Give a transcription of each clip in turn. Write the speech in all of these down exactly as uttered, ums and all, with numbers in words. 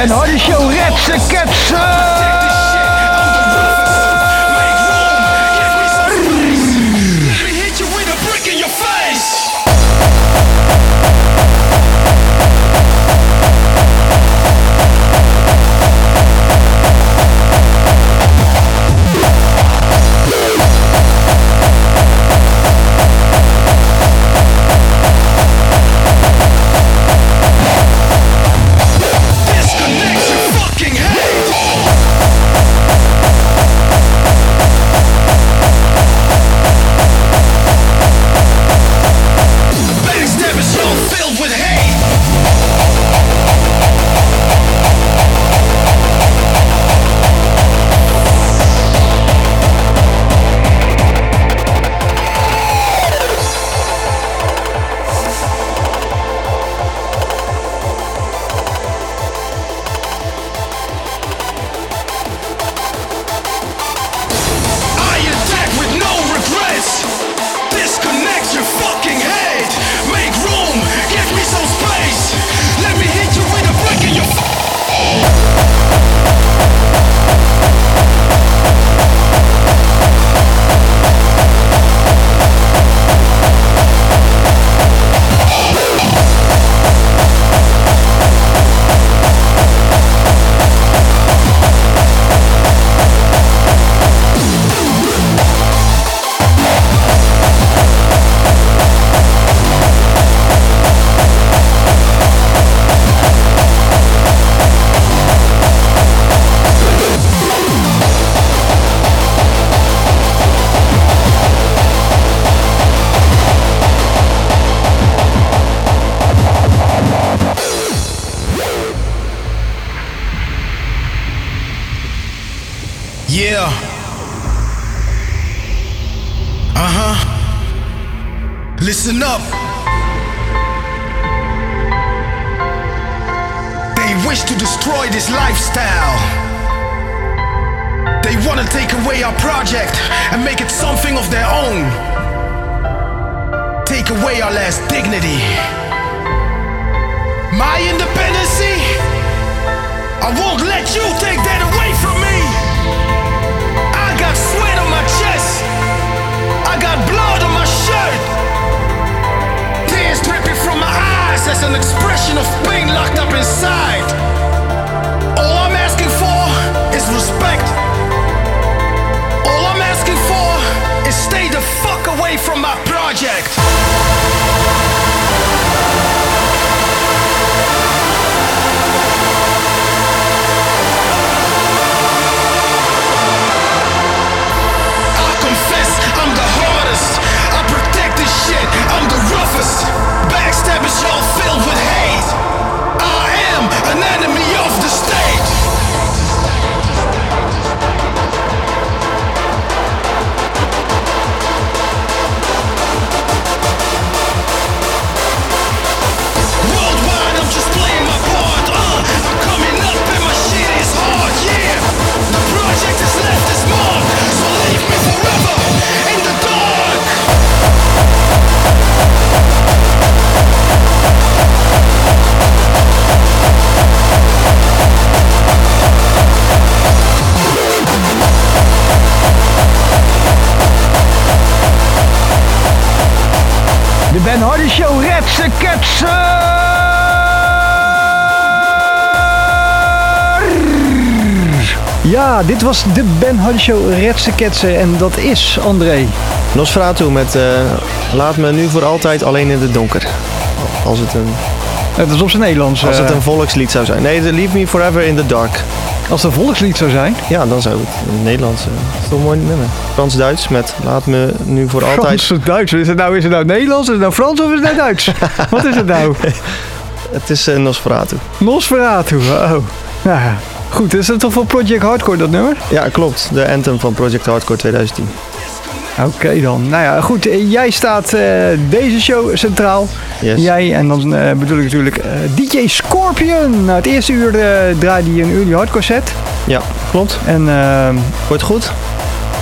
Ben Hardy Show, Redse Ketsen! Yeah. Uh-huh. Listen up. They wish to destroy this lifestyle. They want to take away our project and make it something of their own. Take away our last dignity. My independency? I won't let you take that away from me. I got sweat on my chest. I got blood on my shirt. Tears dripping from my eyes as an expression of pain locked up inside. All I'm asking for is respect. All I'm asking for is stay the fuck away from my project. I'm the roughest. Backstabbers, y'all filled with hate. I am an enemy of the state. Worldwide, I'm just playing my part. Uh, I'm coming up and my shit is hard, yeah. The project has left its mark, so leave me forever in the dark. De Ben Hardy Show, Redse Ketsen! Ja, dit was de Ben Hardy Show, Redse Ketsen en dat is André. Nosferatu met uh, Laat me nu voor altijd alleen in het donker. Als het een... Het is op zijn Nederlands. Als het een volkslied zou zijn. Nee, Leave Me Forever in the Dark. Als het een volkslied zou zijn? Ja, dan zou het een Nederlands. Uh, dat is toch een mooi nummer. Frans-Duits met Laat me nu voor altijd... Frans-Duits? Is het nou, is het nou Nederlands? Is het nou Frans of is het nou Duits? Wat is het nou? Het is uh, Nosferatu. Nosferatu, oh. Nou ja, goed. Is dat toch voor Project Hardcore dat nummer? Ja, klopt. De anthem van Project Hardcore twintig tien. Oké okay dan. Nou ja, goed. Jij staat uh, deze show centraal. Yes. Jij en dan uh, bedoel ik natuurlijk uh, D J Scorpion. Nou, het eerste uur uh, draaide hij een uur die hardcore set. Ja, klopt. En uh, wordt goed?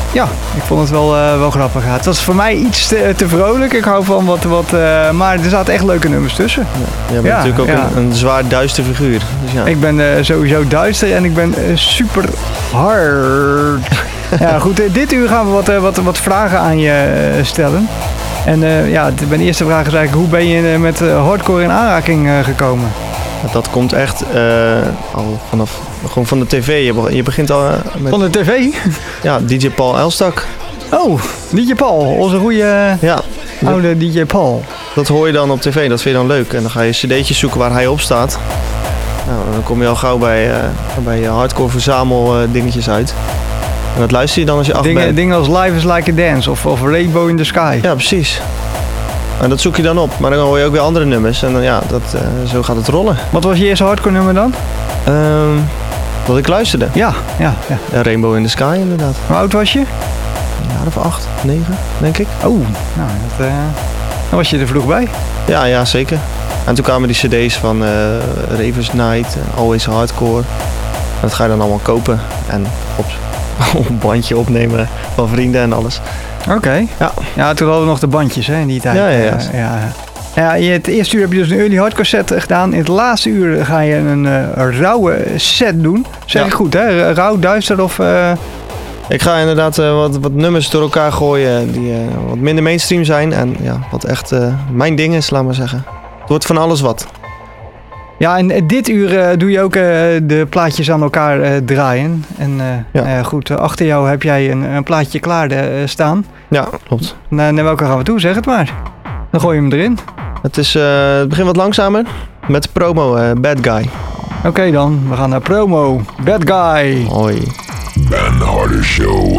Ja, ik vond het wel, uh, wel grappig. Ja, het was voor mij iets te, te vrolijk. Ik hou van wat... wat uh, maar er zaten echt leuke nummers tussen. Ja, jij bent ja, natuurlijk ook ja. een, een zwaar duister figuur. Dus ja. Ik ben uh, sowieso duister en ik ben uh, super hard. Ja, goed. Uh, dit uur gaan we wat, uh, wat, wat vragen aan je uh, stellen. En uh, ja, mijn eerste vraag is eigenlijk... Hoe ben je uh, met uh, hardcore in aanraking uh, gekomen? Dat komt echt uh, al vanaf gewoon van de tv. Je, be- je begint al uh, met... Van de tv? Ja, D J Paul Elstak. Oh, D J Paul. Onze goede uh, ja, oude D J Paul. Dat hoor je dan op tv. Dat vind je dan leuk. En dan ga je cd'tjes zoeken waar hij op staat. Nou, dan kom je al gauw bij, uh, bij hardcore verzamel uh, dingetjes uit. En dat luister je dan als je af dingen, bent. Dingen als Life is Like a Dance of, of Rainbow in the Sky. Ja, precies. En dat zoek je dan op, maar dan hoor je ook weer andere nummers en dan, ja, dat, uh, zo gaat het rollen. Wat was je eerste hardcore nummer dan? Um, dat ik luisterde. Ja, ja, ja. ja, Rainbow in the Sky inderdaad. Hoe oud was je? Een jaar of acht, negen, denk ik. Oh, nou, dat, uh, dan was je er vroeg bij. Ja, ja, zeker. En toen kwamen die cd's van uh, Ravers Night, Always Hardcore. En dat ga je dan allemaal kopen en op, op een bandje opnemen van vrienden en alles. Oké. Okay. Ja. ja, toen hadden we nog de bandjes hè, in die tijd. Ja, ja, ja. Uh, ja. ja in het eerste uur heb je dus een early hardcore set gedaan. In het laatste uur ga je een uh, rauwe set doen. Zeg ja. ik goed, hè? Rauw, duister of... Uh... Ik ga inderdaad uh, wat, wat nummers door elkaar gooien die uh, wat minder mainstream zijn. En ja, wat echt uh, mijn ding is, laat maar zeggen. Het wordt van alles wat. Ja, en dit uur uh, doe je ook uh, de plaatjes aan elkaar uh, draaien. En uh, ja. uh, goed, uh, achter jou heb jij een, een plaatje klaar uh, staan. Ja, klopt. Naar, naar welke gaan we toe? Zeg het maar. Dan gooi je hem erin. Het, is, uh, het begint wat langzamer met de promo uh, Bad Guy. Oké okay, dan, we gaan naar promo Bad Guy. Hoi. Ben Harder Show.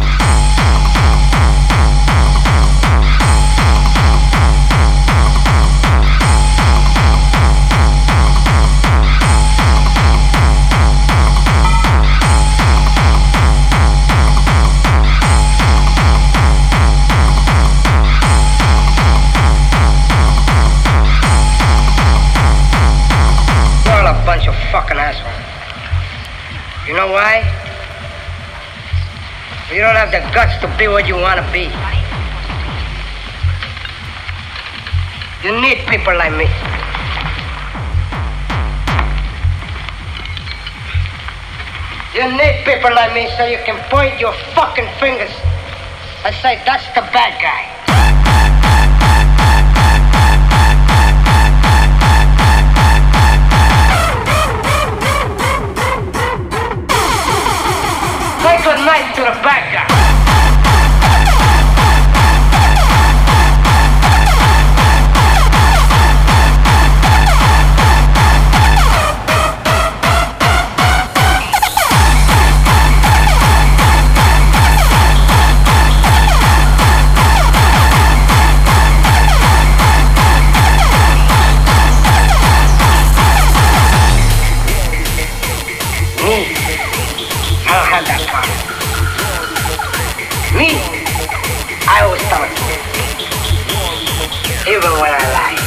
Bunch of fucking assholes. You know why? You don't have the guts to be what you want to be. You need people like me. You need people like me so you can point your fucking fingers and say, that's the bad guy. Take a knife to the bad guy. Me, I always tell it, even when I lie.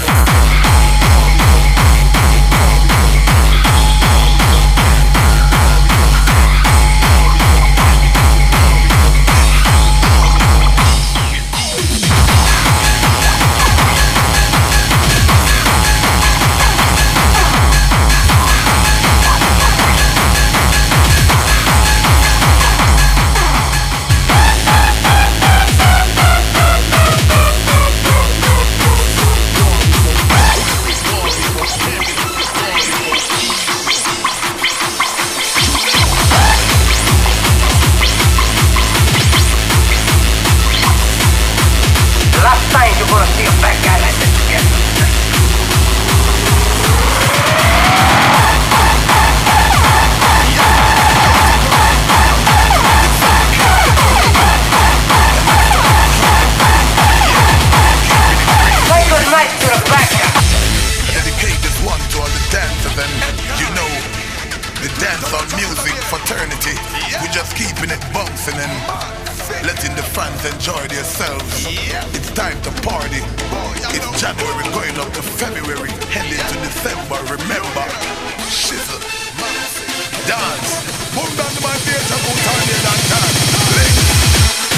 Dance. Boom down to my theater, go turn it and dance.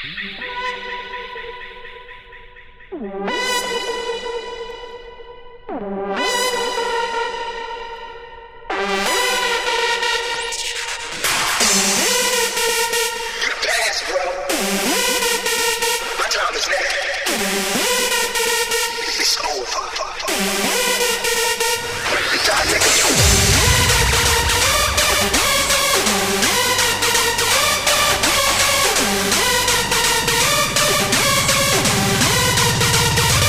We'll be right back.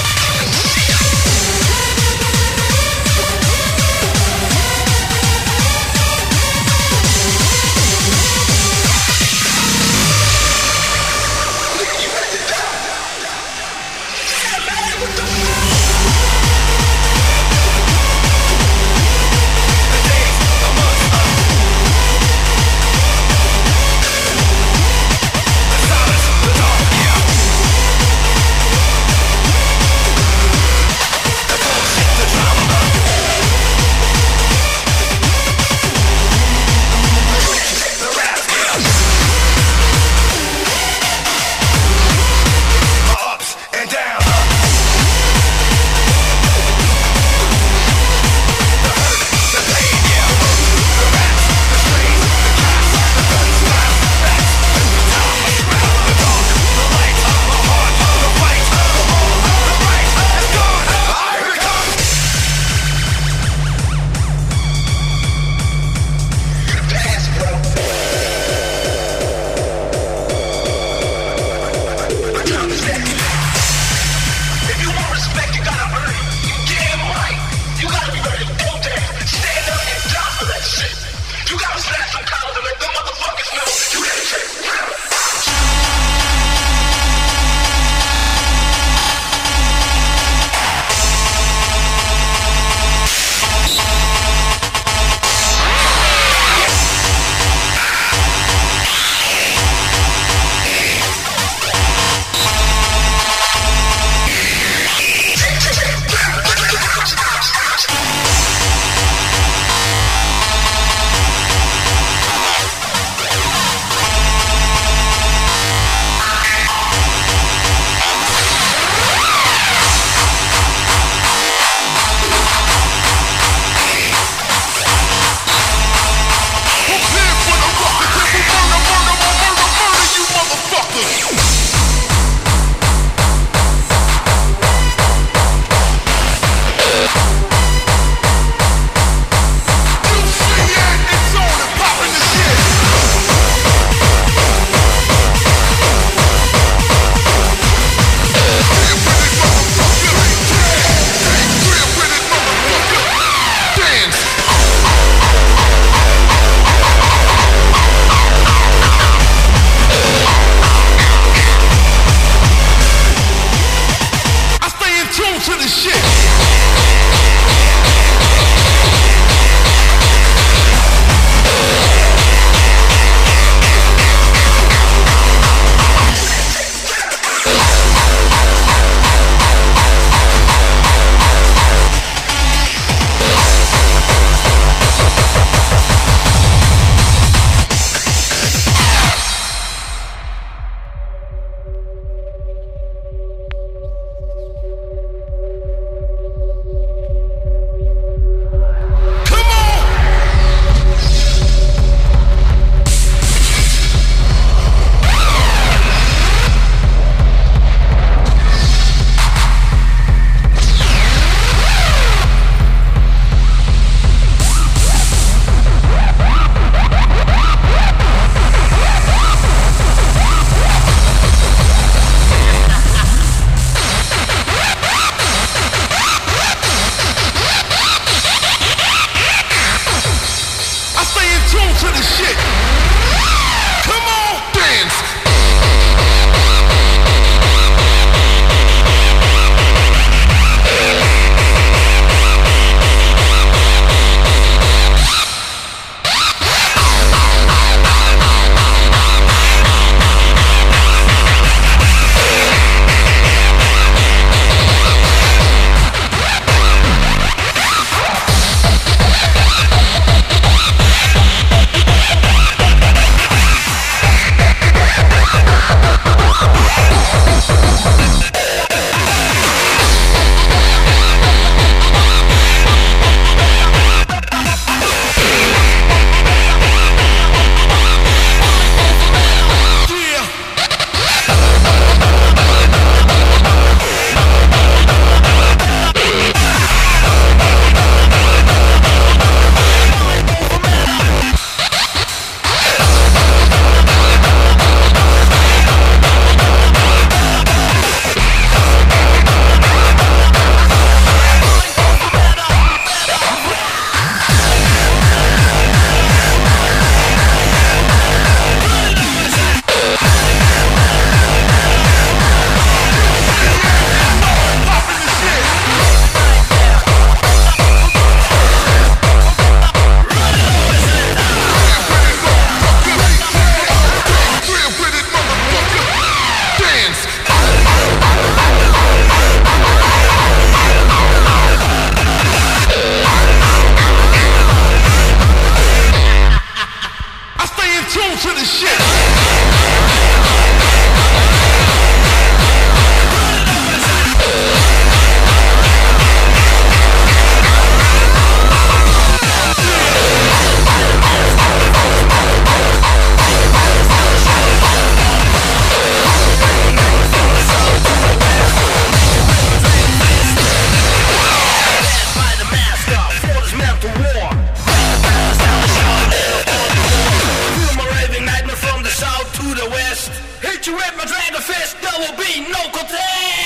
fist. Hit you with my dragon fist. There will be no contest.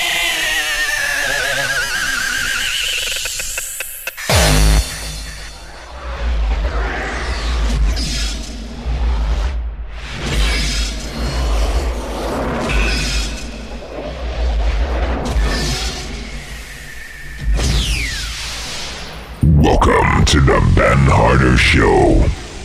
Welcome to the Ben Harder Show.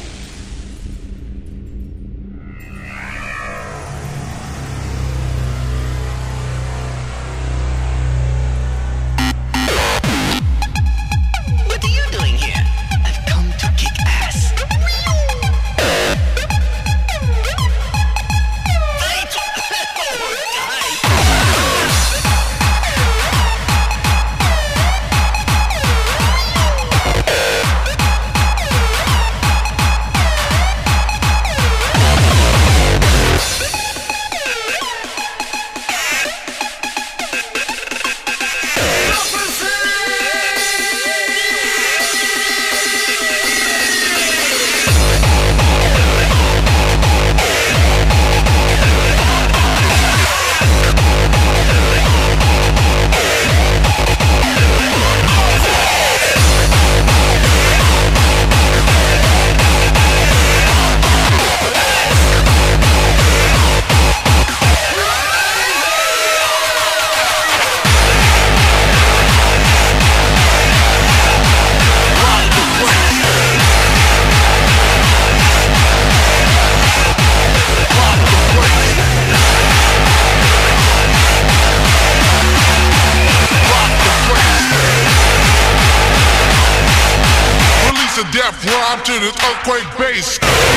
Death rob to this earthquake base.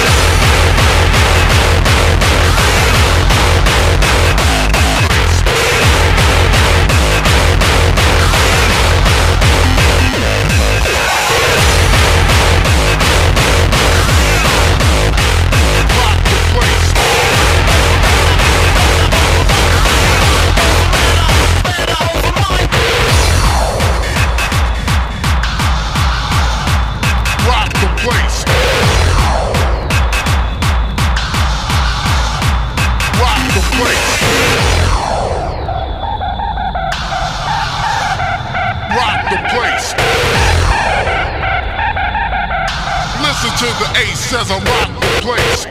To the ace as I rock the place.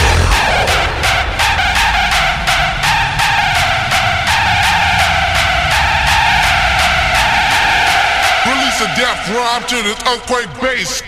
Release a death rob to this earthquake base.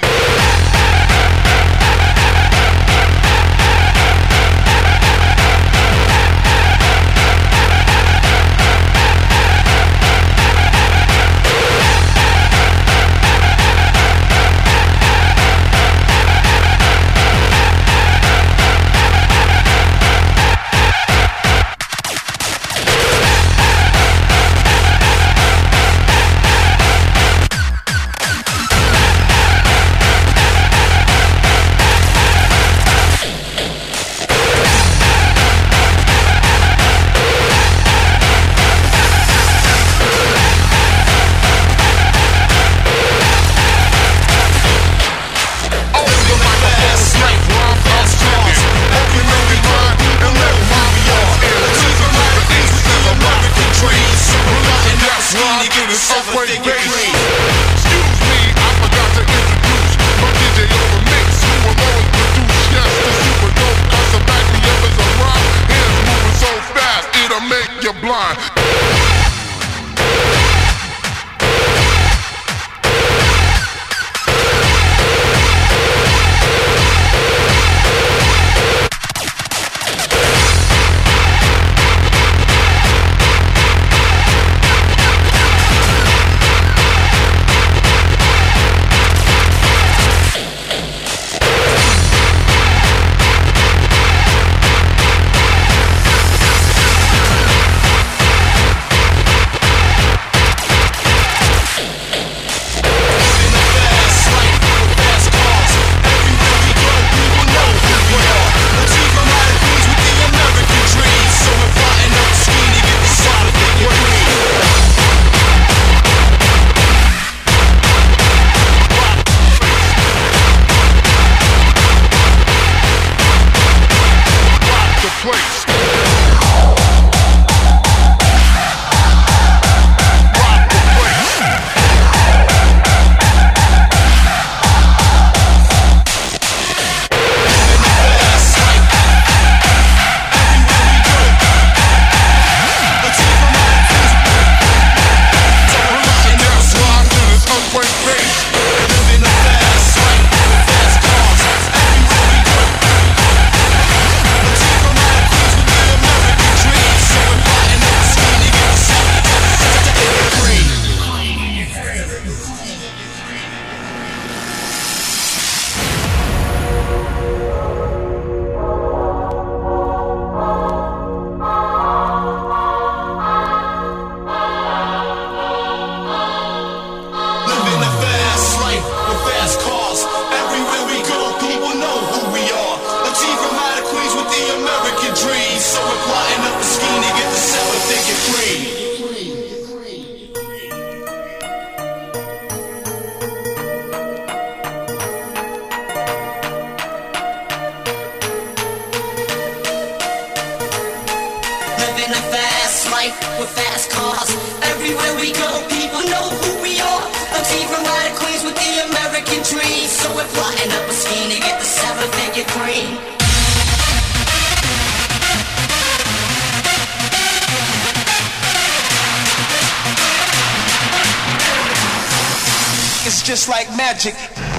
Living a fast life with fast cars. Everywhere we go, people know who we are. A team from out of Queens with the American dream. So we're plotting up a scheme to get the seven-figure cream. It's just like magic.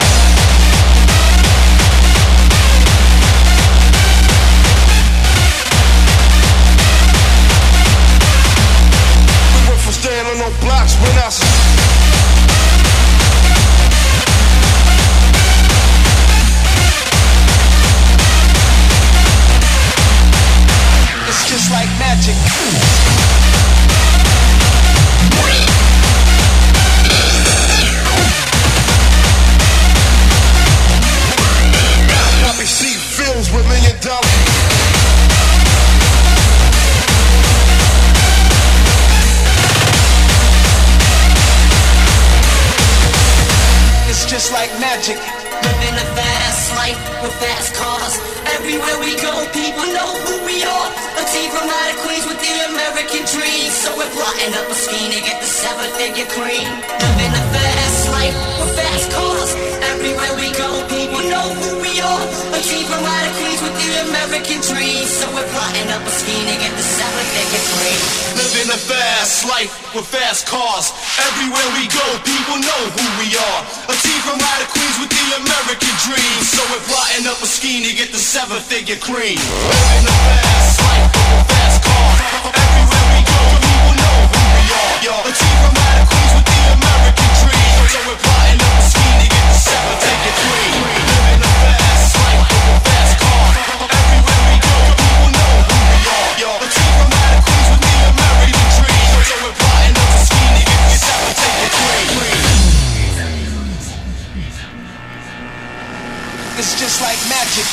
We went from standing on blocks when I. It's just like magic. See films with million dollars. It's just like magic. Living a fast life with fast cars. Everywhere we go, people know who we are. A team from out of Queens with the American dream. So we're plotting up a scheme to get the seven-figure cream. Living a fast life with fast cars. Everywhere we go, people know who we are. A team from out of Queens with the American dream. So we're plotting up a scheme to get the seven-figure cream. Living a fast life with fast cars. Everywhere we go, people know who we are. A team from out of Queens with the American dream. So we're plotting up a scheme to get the seven-figure cream. Living a fast life with fast cars. Everywhere we go, people know who we are. A team from out of Queens with the American dream. So we're plotting up a scheme to get the seven-figure cream. Living a fast life with fast cars. Everywhere we go, people know who we are. A team from out of Queens with the American dream. So we're plotting up a scheme to get the seven-figure cream. It's just like magic.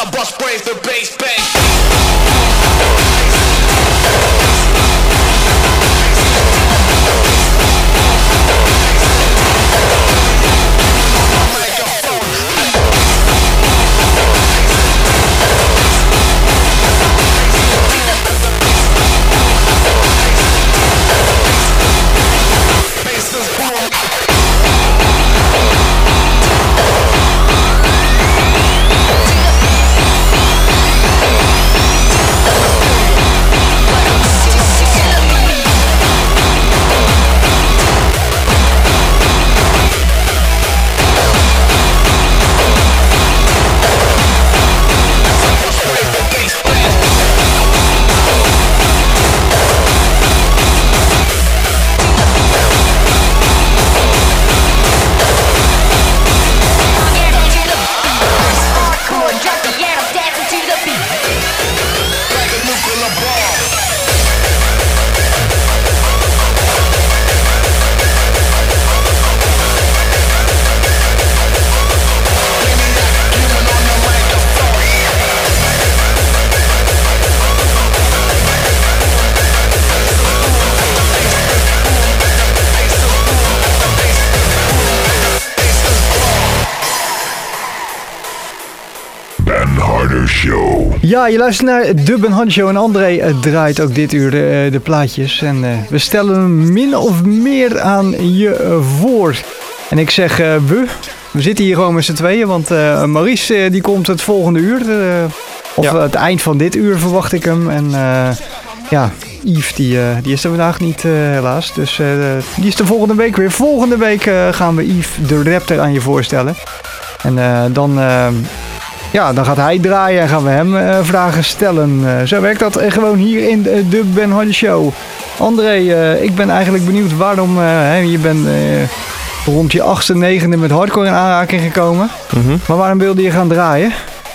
I bust brains to bass bang. Ja, je luistert naar de Ben Harder Show en André uh, draait ook dit uur de, uh, de plaatjes. En uh, we stellen hem min of meer aan je uh, voor. En ik zeg uh, we, we zitten hier gewoon met z'n tweeën, want uh, Maurice uh, die komt het volgende uur. Uh, of ja. uh, het eind van dit uur verwacht ik hem. En uh, ja, Yves die, uh, die is er vandaag niet uh, helaas. Dus uh, die is de volgende week weer. Volgende week uh, gaan we Yves de Raptor aan je voorstellen. En uh, dan... Uh, Ja, dan gaat hij draaien en gaan we hem uh, vragen stellen. Uh, zo werkt dat uh, gewoon hier in de, de Ben Harder Show. André, uh, ik ben eigenlijk benieuwd waarom uh, hè, je bent uh, rond je achtste, negende met hardcore in aanraking gekomen. Mm-hmm. Maar waarom wilde je gaan draaien?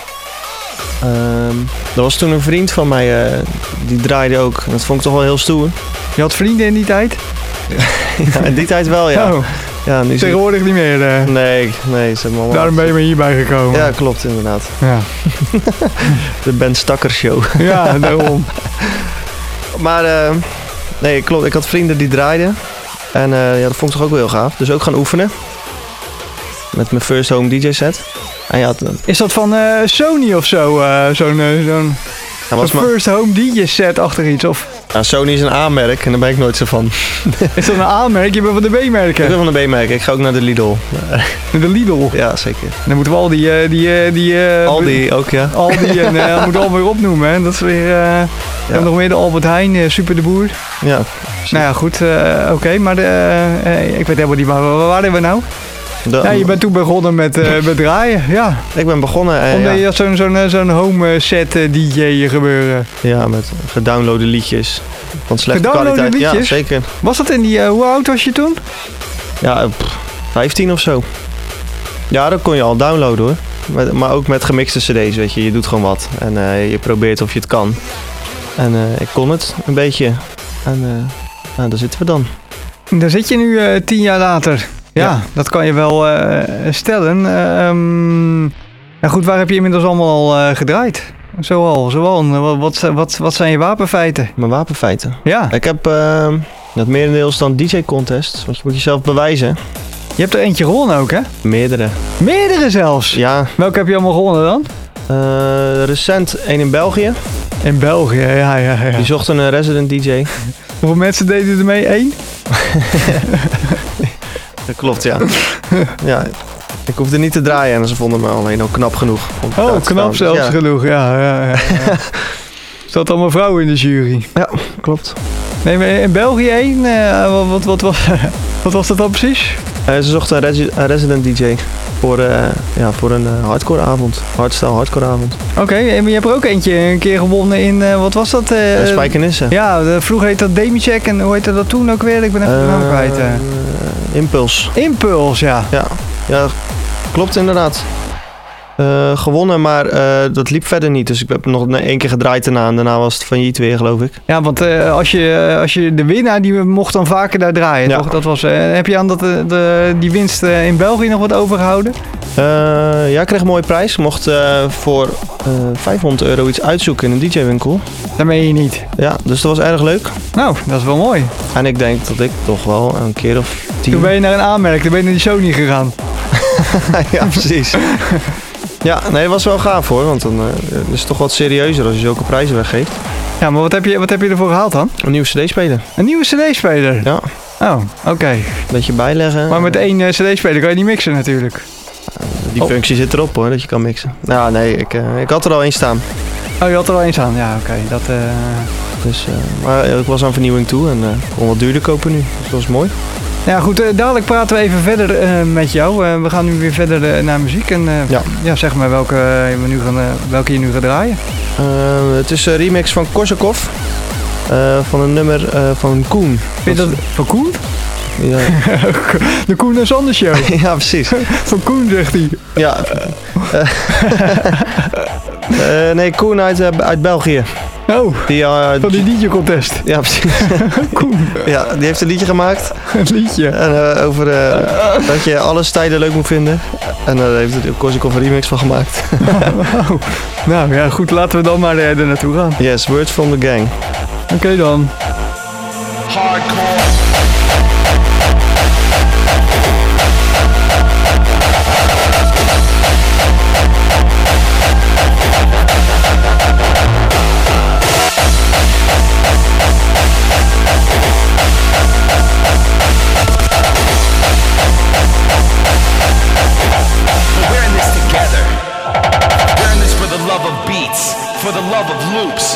Um, er was toen een vriend van mij, uh, die draaide ook. Dat vond ik toch wel heel stoer. Je had vrienden in die tijd? Ja, in die tijd wel, ja. Oh. Ja, nu tegenwoordig niet meer. Uh. Nee, nee. Ze hebben Daarom ben je maar hierbij gekomen. Ja, klopt inderdaad. Ja. De Ben Stakker Show. Ja, daarom. Maar uh, nee, klopt. Ik had vrienden die draaiden. En uh, ja, dat vond ik toch ook wel heel gaaf. Dus ook gaan oefenen. Met mijn first home D J set. En ja, t- Is dat van uh, Sony of zo? Uh, zo'n uh, zo'n ja, first ma- home D J set achter iets? Of? Ja, Sony is een A-merk en daar ben ik nooit zo van. Is dat een A-merk? Je bent van de B-merken? Ik ben van de B-merken. Ik ga ook naar de Lidl. De Lidl? Ja, zeker. Dan moeten we al die... Uh, die, uh, die uh, Aldi ook, ja. Aldi en uh, moeten we alweer opnoemen. Hè? Dat is weer... Uh, ja. We hebben nog meer de Albert Heijn, uh, Super de Boer. Ja. Nou ja, goed. Uh, Oké, okay, maar de, uh, ik weet helemaal niet, maar waar waren we nou? De, ja, je bent toen begonnen met, uh, met draaien, ja. Ik ben begonnen en Omdat ja. je had zo'n, zo'n, zo'n home set uh, D J gebeuren. Ja, met gedownloade liedjes. Van slechte gedownloade kwaliteit. Liedjes? Ja, zeker. Was dat in die, uh, hoe oud was je toen? Ja, pff, vijftien of zo. Ja, dat kon je al downloaden hoor. Met, maar ook met gemixte cd's, weet je. Je doet gewoon wat. En uh, je probeert of je het kan. En uh, ik kon het een beetje. En uh, nou, daar zitten we dan. Daar zit je nu uh, tien jaar later. Ja, ja, dat kan je wel uh, stellen. Uh, um, nou goed, waar heb je inmiddels allemaal al uh, gedraaid? Zoal, zoal. Wat, wat, wat zijn je wapenfeiten? Mijn wapenfeiten? Ja. Ik heb uh, het merendeels dan D J-contest. Want je moet jezelf bewijzen. Je hebt er eentje gewonnen ook, hè? Meerdere. Meerdere zelfs? Ja. Welke heb je allemaal gewonnen dan? Uh, recent één in België. In België, ja, ja, ja. Die zochten een resident D J. Hoeveel mensen deden er mee? Eén? Dat klopt, ja. Ja, ik hoefde niet te draaien en ze vonden me alleen al knap genoeg. Om oh, knap zelfs ja. genoeg, ja. ja, ja, ja. Zat allemaal vrouwen in de jury? Ja, klopt. Nee, maar in België één, uh, wat, wat, wat, wat, wat was dat dan precies? Uh, ze zochten een, resi- een resident D J voor, uh, ja, voor een uh, hardcore avond. Hardstyle hardcore avond. Oké, okay, maar je hebt er ook eentje een keer gewonnen in, uh, wat was dat? Uh, uh, Spijkenisse. Ja, de, vroeger heette dat Demicheck en hoe heette dat toen ook weer? Ik ben even de uh, naam kwijt. Uh. Impuls. Impuls, ja. Ja, ja, klopt inderdaad. Uh, gewonnen, maar uh, dat liep verder niet. Dus ik heb nog één keer gedraaid daarna. En daarna was het failliet weer, geloof ik. Ja, want uh, als, je, uh, als je de winnaar, die mocht dan vaker daar draaien, ja. toch? Dat was, uh, heb je aan dat, uh, de, die winst uh, in België nog wat overgehouden? Uh, ja, ik kreeg een mooie prijs. Ik mocht uh, voor uh, vijfhonderd euro iets uitzoeken in een D J-winkel. Dat meen je niet. Ja, dus dat was erg leuk. Nou, dat is wel mooi. En ik denk dat ik toch wel een keer of tien... Toen ben je naar een aanmerk, toen ben je naar die Sony gegaan. Ja, precies. Ja, nee, dat was wel gaaf hoor, want dan uh, is het toch wat serieuzer als je zulke prijzen weggeeft. Ja, maar wat heb je, wat heb je ervoor gehaald dan? Een nieuwe cd-speler. Een nieuwe cd-speler? Ja. Oh, oké. Okay. Beetje bijleggen. Maar met één uh, cd-speler kan je niet mixen natuurlijk. Uh, die oh. functie zit erop hoor, dat je kan mixen. Nou nee, ik, uh, ik had er al één staan. Oh, je had er al één staan, ja oké. Okay. Dat. Uh... Dus, uh, maar ik was aan vernieuwing toe en uh, kon wat duurder kopen nu, dus dat was mooi. Ja goed, uh, dadelijk praten we even verder uh, met jou. Uh, we gaan nu weer verder uh, naar muziek. En uh, ja. ja, zeg maar welke, uh, we nu gaan, uh, welke je nu gaat draaien. Uh, het is een remix van Korsakov. Uh, van een nummer uh, van Koen. Vind je dat van Koen? Ja. De Koen en Sander Show. Ja, precies. Van Koen zegt hij. Ja. Uh, uh, nee, Koen uit, uh, uit België. Oh, die, uh, van die liedje-contest. Ja, precies. Koen. Ja, die heeft een liedje gemaakt. Een liedje. En, uh, over uh, dat je alles tijden leuk moet vinden. En daar uh, heeft er Korsakov een remix van gemaakt. Wow. Nou ja, goed, laten we dan maar uh, er naartoe gaan. Yes, Words from the Gang. Oké okay, dan. Hardcore. For the love of loops.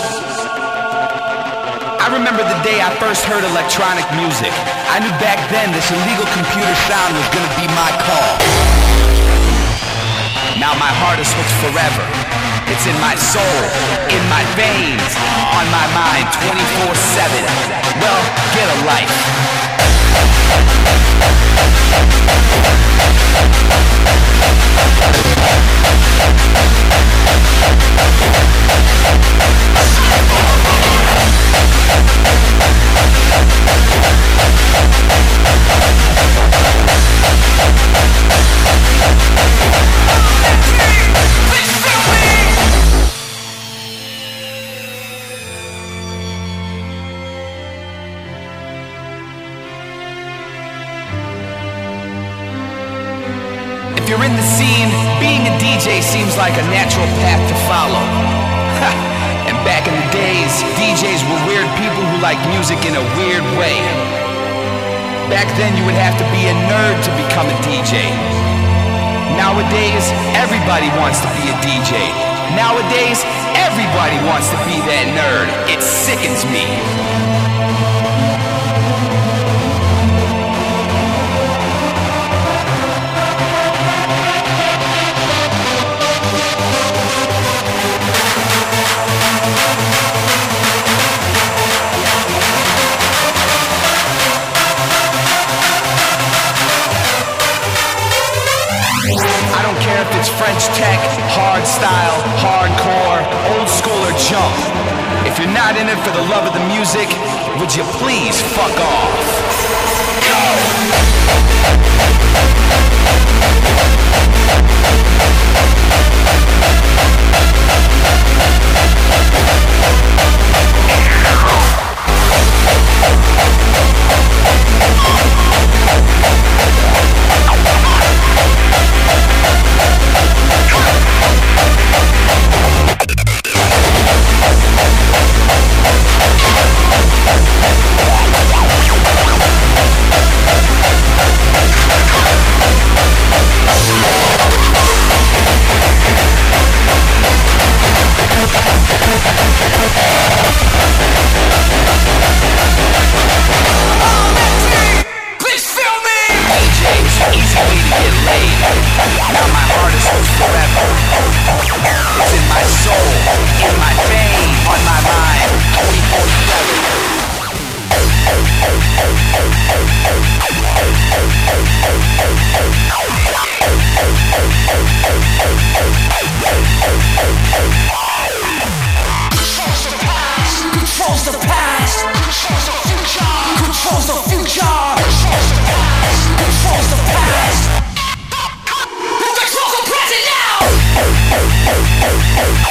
I remember the day I first heard electronic music. I knew back then this illegal computer sound was gonna be my call. Now my heart is hooked forever. It's in my soul, in my veins, on my mind twenty-four seven. Well, get a life. If you're in the scene, being a D J seems like a natural path to follow. And back in the days, D Js were weird people who liked music in a weird way. Back then you would have to be a nerd to become a D J. Nowadays, everybody wants to be a D J. Nowadays, everybody wants to be that nerd. It sickens me. It's French tech, hard style, hardcore, old school or jump. If you're not in it for the love of the music, would you please fuck off?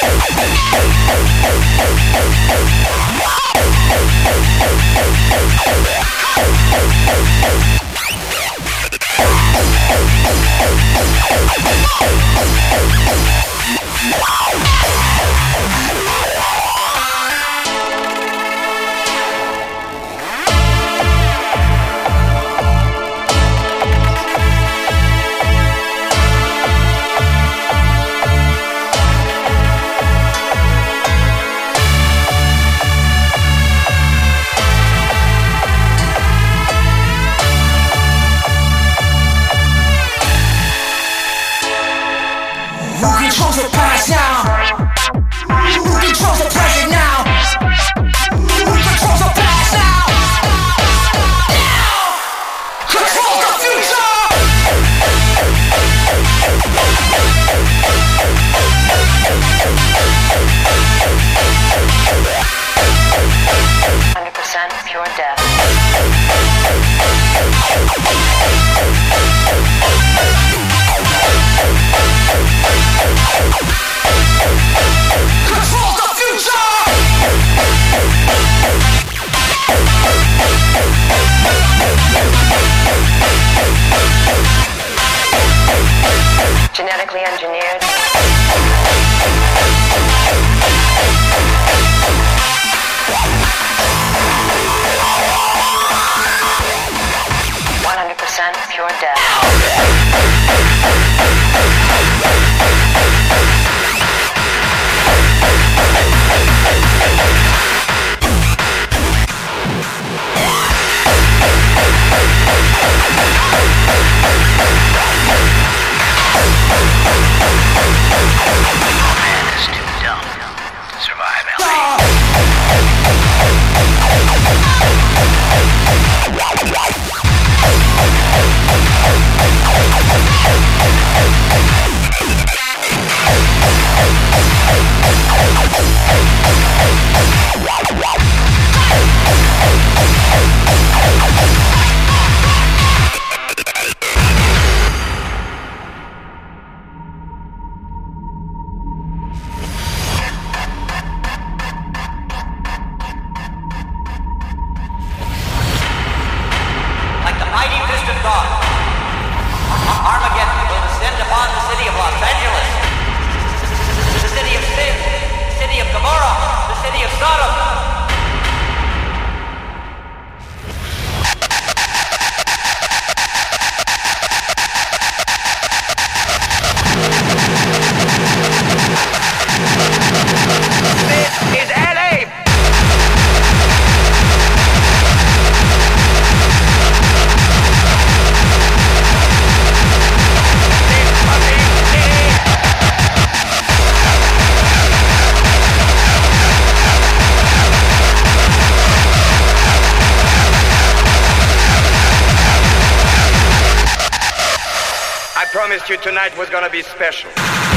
promised you tonight was gonna be special.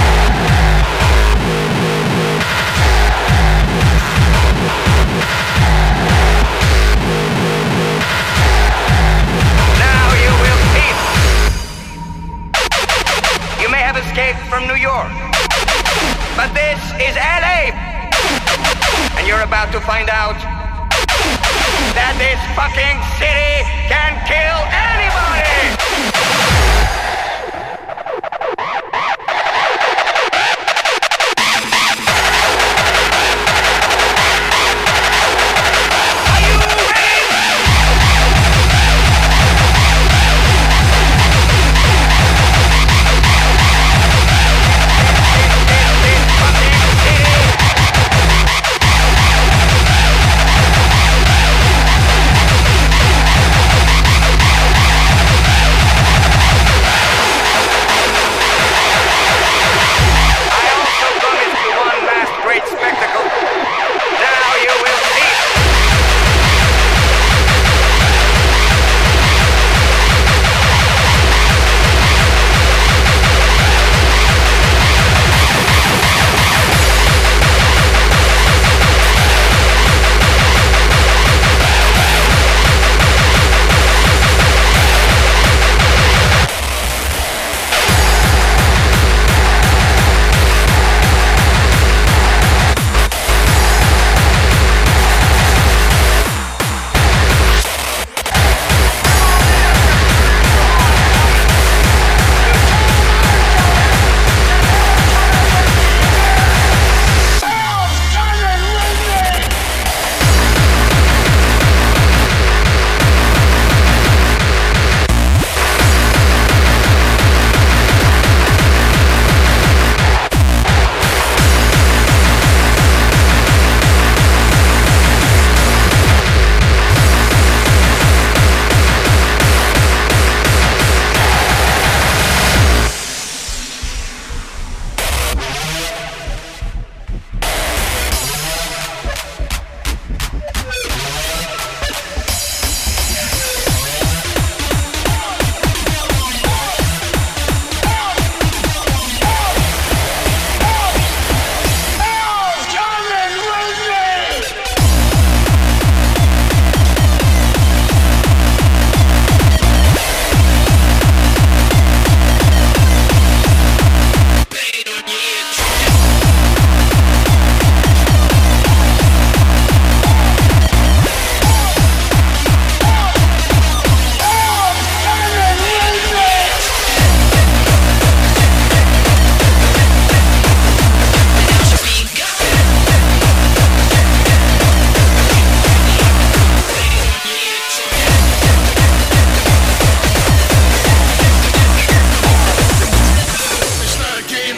Now you will see. You may have escaped from New York, but this is L A, and you're about to find out that this fucking city can kill anybody!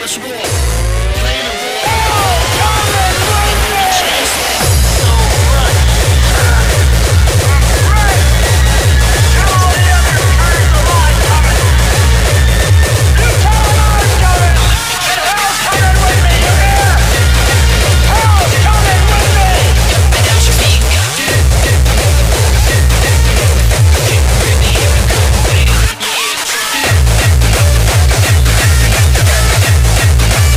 We'll be right back.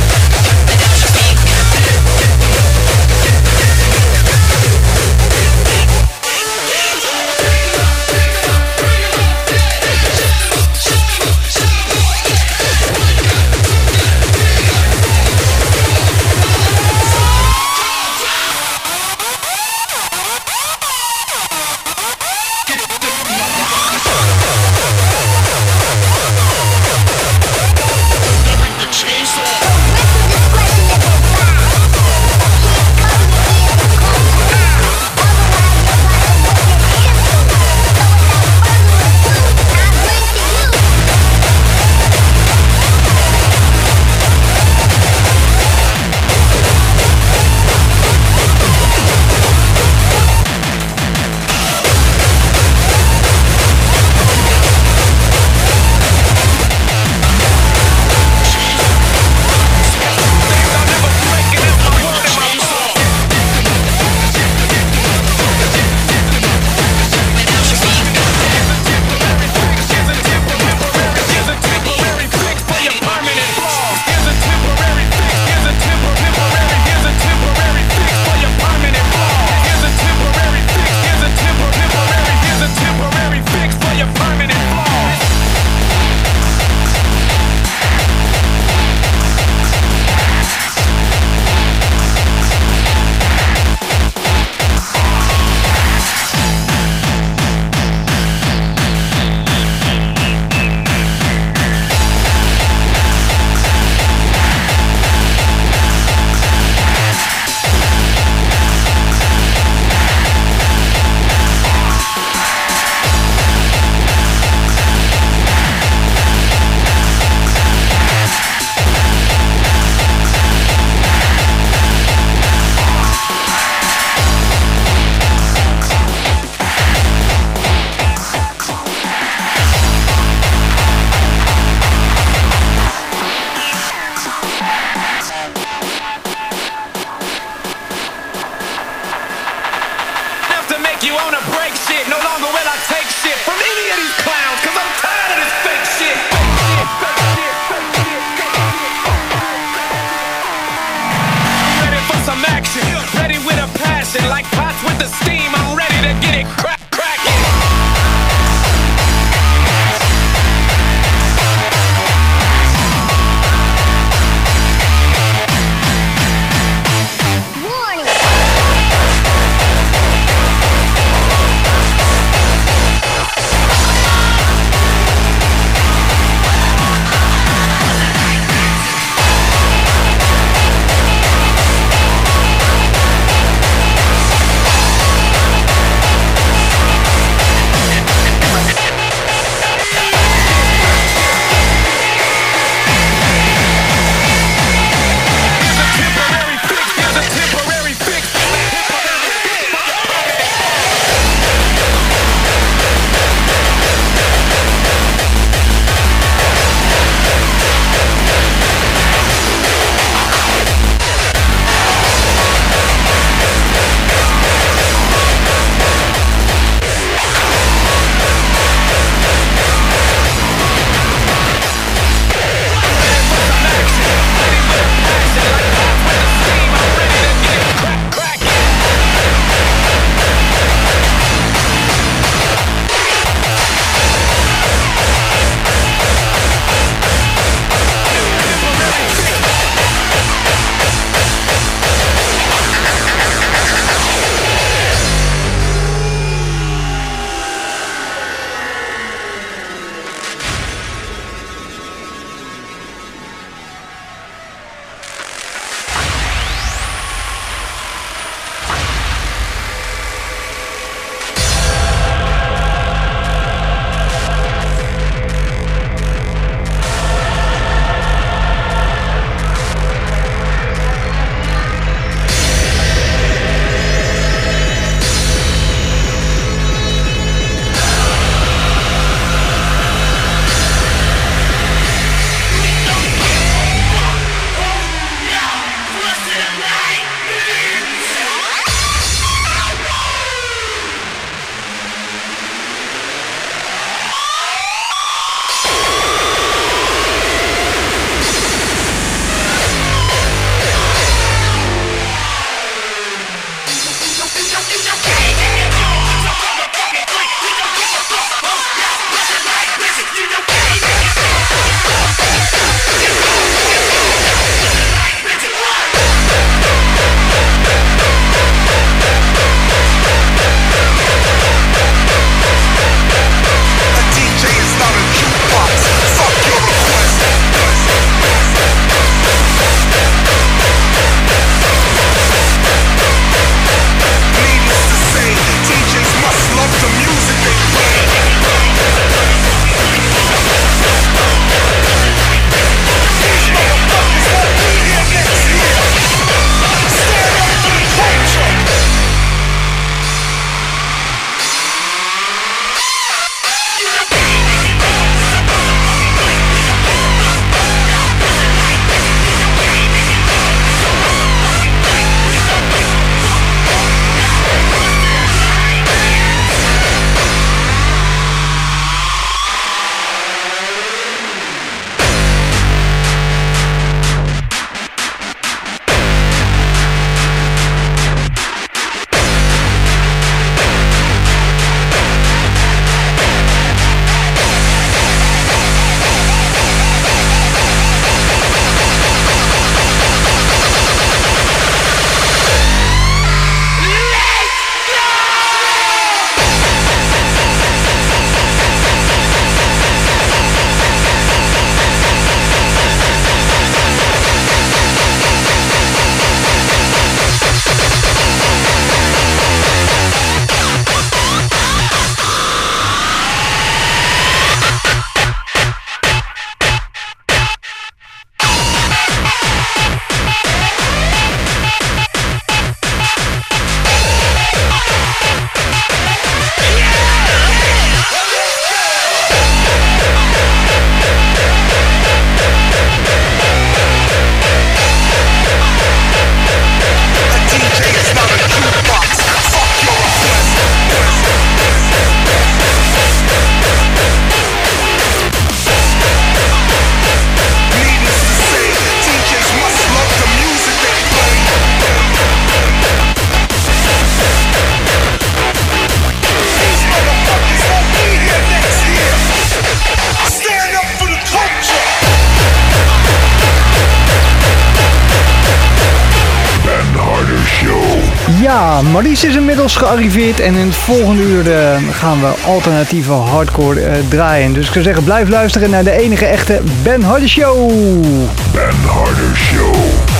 Ja, Maurice is inmiddels gearriveerd en in het volgende uur uh, gaan we alternatieve hardcore uh, draaien. Dus ik zou zeggen, blijf luisteren naar de enige echte Ben Harder Show. Ben Harder Show.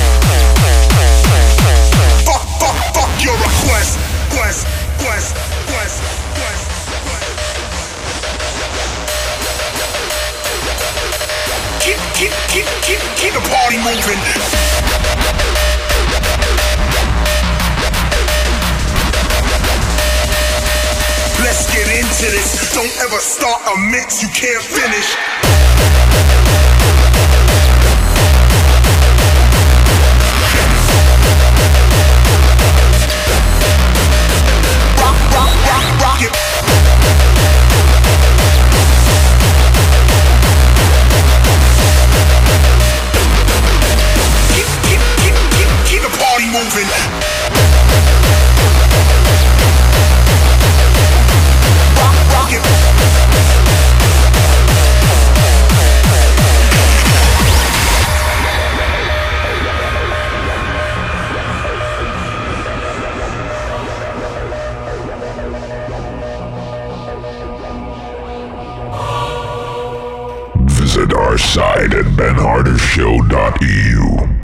Fuck, fuck, fuck your request. Quest, quest, quest, quest, quest. Keep, keep, keep, keep, keep the party moving. Let's get into this. Don't ever start a mix you can't finish. Rock, rock, rock, rock it. Keep, keep, keep, keep, keep the party moving. Visit our site at ben harder show dot e u.